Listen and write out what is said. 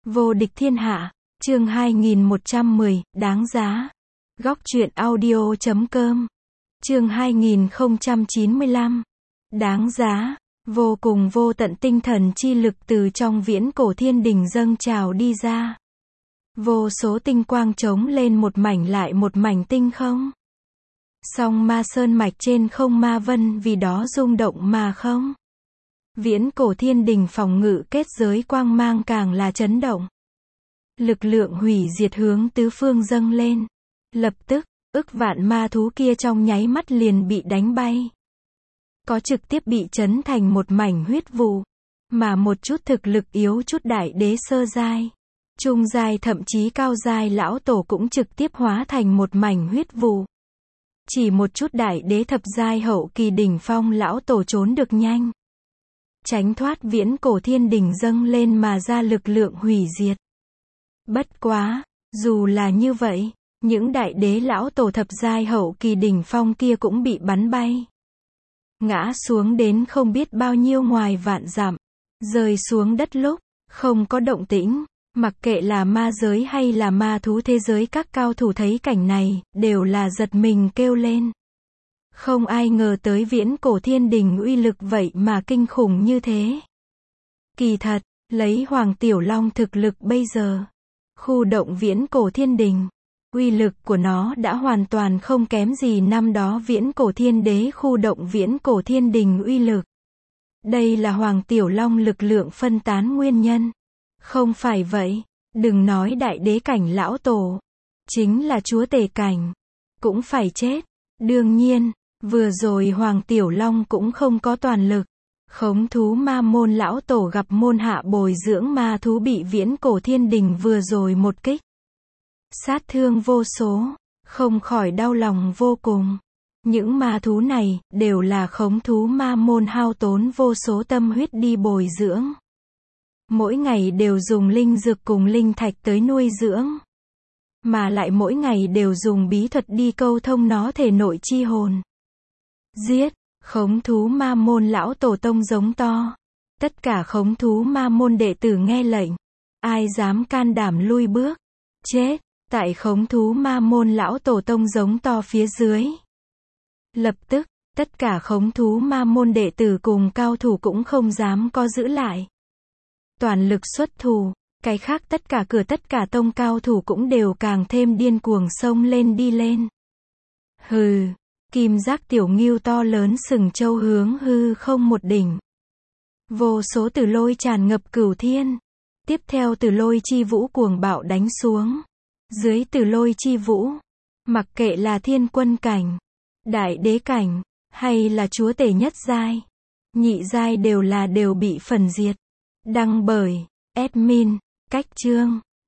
Vô địch thiên hạ, chương 2110, đáng giá. Góc truyện audio.com. Chương 2095. Đáng giá. Vô cùng vô tận tinh thần chi lực từ trong viễn cổ thiên đình dâng trào đi ra. Vô số tinh quang trống lên một mảnh lại một mảnh tinh không. Song ma sơn mạch trên không ma vân vì đó rung động mà không. Viễn cổ thiên đình phòng ngự kết giới quang mang càng là chấn động. Lực lượng hủy diệt hướng tứ phương dâng lên. Lập tức, ức vạn ma thú kia trong nháy mắt liền bị đánh bay. Có trực tiếp bị chấn thành một mảnh huyết vụ. Mà một chút thực lực yếu chút đại đế sơ giai, trung giai thậm chí cao giai lão tổ cũng trực tiếp hóa thành một mảnh huyết vụ. Chỉ một chút đại đế thập giai hậu kỳ đỉnh phong lão tổ trốn được nhanh. Tránh thoát viễn cổ thiên đình dâng lên mà ra lực lượng hủy diệt. Bất quá, dù là như vậy, những đại đế lão tổ thập giai hậu kỳ đỉnh phong kia cũng bị bắn bay. Ngã xuống đến không biết bao nhiêu ngoài vạn dặm, rơi xuống đất lúc, không có động tĩnh, mặc kệ là ma giới hay là ma thú thế giới các cao thủ thấy cảnh này, đều là giật mình kêu lên. Không ai ngờ tới viễn cổ thiên đình uy lực vậy mà kinh khủng như thế. Kỳ thật, lấy Hoàng Tiểu Long thực lực bây giờ, khu động viễn cổ thiên đình, uy lực của nó đã hoàn toàn không kém gì năm đó viễn cổ thiên đế khu động viễn cổ thiên đình uy lực. Đây là Hoàng Tiểu Long lực lượng phân tán nguyên nhân. Không phải vậy, đừng nói đại đế cảnh lão tổ, chính là chúa tể cảnh, cũng phải chết. Đương nhiên, vừa rồi Hoàng Tiểu Long cũng không có toàn lực. Khống thú ma môn lão tổ gặp môn hạ bồi dưỡng ma thú bị viễn cổ thiên đình vừa rồi một kích. Sát thương vô số, không khỏi đau lòng vô cùng. Những ma thú này, đều là khống thú ma môn hao tốn vô số tâm huyết đi bồi dưỡng. Mỗi ngày đều dùng linh dược cùng linh thạch tới nuôi dưỡng. Mà lại mỗi ngày đều dùng bí thuật đi câu thông nó thể nội chi hồn. Giết, khống thú ma môn lão tổ tông giống to. Tất cả khống thú ma môn đệ tử nghe lệnh. Ai dám can đảm lui bước, chết. Tại khống thú ma môn lão tổ tông giống to phía dưới. Lập tức, tất cả khống thú ma môn đệ tử cùng cao thủ cũng không dám có giữ lại. Toàn lực xuất thủ, cái khác tất cả tông cao thủ cũng đều càng thêm điên cuồng xông lên đi lên. Hừ, kim giác tiểu ngưu to lớn sừng châu hướng hư không một đỉnh. Vô số tử lôi tràn ngập cửu thiên. Tiếp theo tử lôi chi vũ cuồng bạo đánh xuống. Dưới tử lôi chi vũ, mặc kệ là thiên quân cảnh, đại đế cảnh, hay là chúa tể nhất giai, nhị giai đều bị phần diệt. Đăng bởi admin, cách chương.